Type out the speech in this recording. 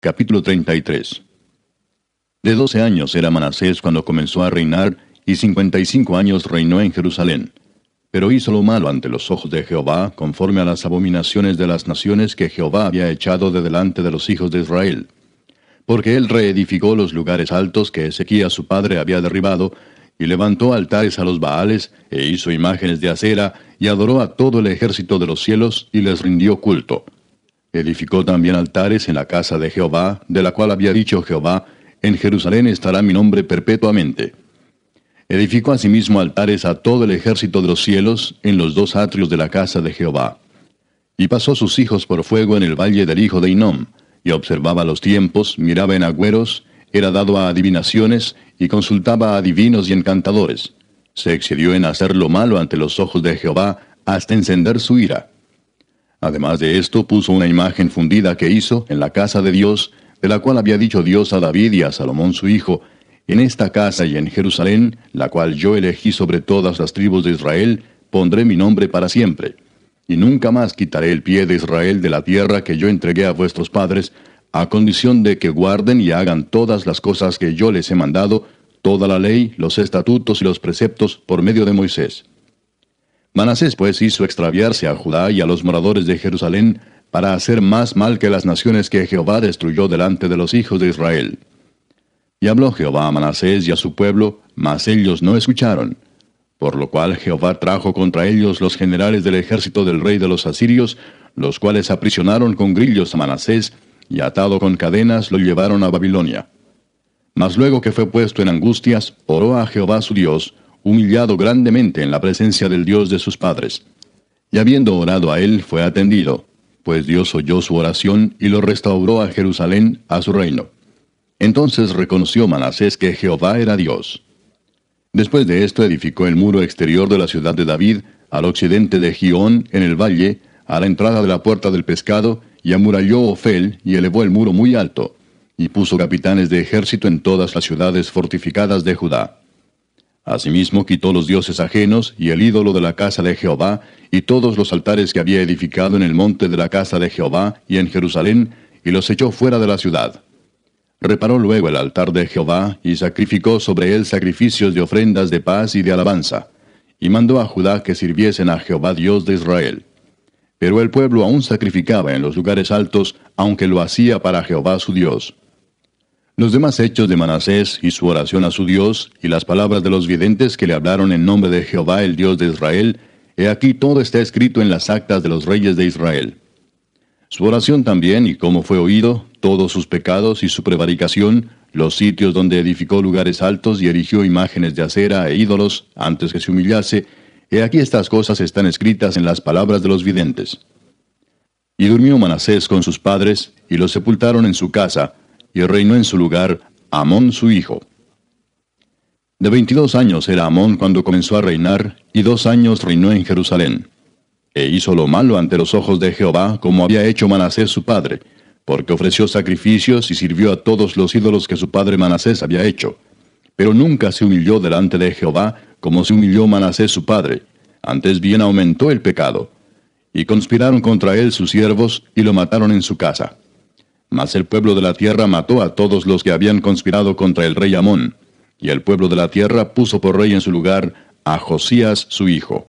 Capítulo 33. De 12 años era Manasés cuando comenzó a reinar, y 55 años reinó en Jerusalén. Pero hizo lo malo ante los ojos de Jehová, conforme a las abominaciones de las naciones que Jehová había echado de delante de los hijos de Israel. Porque él reedificó los lugares altos que Ezequías su padre había derribado, y levantó altares a los Baales, e hizo imágenes de acera, y adoró a todo el ejército de los cielos, y les rindió culto. Edificó también altares en la casa de Jehová, de la cual había dicho Jehová: en Jerusalén estará mi nombre perpetuamente. Edificó asimismo altares a todo el ejército de los cielos, en los dos atrios de la casa de Jehová. Y pasó sus hijos por fuego en el valle del hijo de Hinnom, y observaba los tiempos, miraba en agüeros, era dado a adivinaciones, y consultaba a adivinos y encantadores. Se excedió en hacer lo malo ante los ojos de Jehová, hasta encender su ira. Además de esto, puso una imagen fundida que hizo en la casa de Dios, de la cual había dicho Dios a David y a Salomón su hijo: en esta casa y en Jerusalén, la cual yo elegí sobre todas las tribus de Israel, pondré mi nombre para siempre. Y nunca más quitaré el pie de Israel de la tierra que yo entregué a vuestros padres, a condición de que guarden y hagan todas las cosas que yo les he mandado, toda la ley, los estatutos y los preceptos por medio de Moisés. Manasés pues hizo extraviarse a Judá y a los moradores de Jerusalén, para hacer más mal que las naciones que Jehová destruyó delante de los hijos de Israel. Y habló Jehová a Manasés y a su pueblo, mas ellos no escucharon. Por lo cual Jehová trajo contra ellos los generales del ejército del rey de los asirios, los cuales aprisionaron con grillos a Manasés, y atado con cadenas lo llevaron a Babilonia. Mas luego que fue puesto en angustias, oró a Jehová su Dios, humillado grandemente en la presencia del Dios de sus padres. Y habiendo orado a él, fue atendido, pues Dios oyó su oración y lo restauró a Jerusalén, a su reino. Entonces reconoció Manasés que Jehová era Dios. Después de esto edificó el muro exterior de la ciudad de David, al occidente de Gihón, en el valle, a la entrada de la puerta del pescado, y amuralló Ofel, y elevó el muro muy alto, y puso capitanes de ejército en todas las ciudades fortificadas de Judá. Asimismo quitó los dioses ajenos, y el ídolo de la casa de Jehová, y todos los altares que había edificado en el monte de la casa de Jehová, y en Jerusalén, y los echó fuera de la ciudad. Reparó luego el altar de Jehová, y sacrificó sobre él sacrificios de ofrendas de paz y de alabanza, y mandó a Judá que sirviesen a Jehová Dios de Israel. Pero el pueblo aún sacrificaba en los lugares altos, aunque lo hacía para Jehová su Dios. Los demás hechos de Manasés y su oración a su Dios, y las palabras de los videntes que le hablaron en nombre de Jehová el Dios de Israel, he aquí todo está escrito en las actas de los reyes de Israel. Su oración también, y cómo fue oído, todos sus pecados y su prevaricación, los sitios donde edificó lugares altos y erigió imágenes de acera e ídolos, antes que se humillase, he aquí estas cosas están escritas en las palabras de los videntes. Y durmió Manasés con sus padres, y los sepultaron en su casa, y reinó en su lugar Amón su hijo. De 22 años era Amón cuando comenzó a reinar, y 2 años reinó en Jerusalén. E hizo lo malo ante los ojos de Jehová, como había hecho Manasés su padre, porque ofreció sacrificios y sirvió a todos los ídolos que su padre Manasés había hecho. Pero nunca se humilló delante de Jehová, como se humilló Manasés su padre, antes bien aumentó el pecado. Y conspiraron contra él sus siervos, y lo mataron en su casa. Mas el pueblo de la tierra mató a todos los que habían conspirado contra el rey Amón, y el pueblo de la tierra puso por rey en su lugar a Josías su hijo.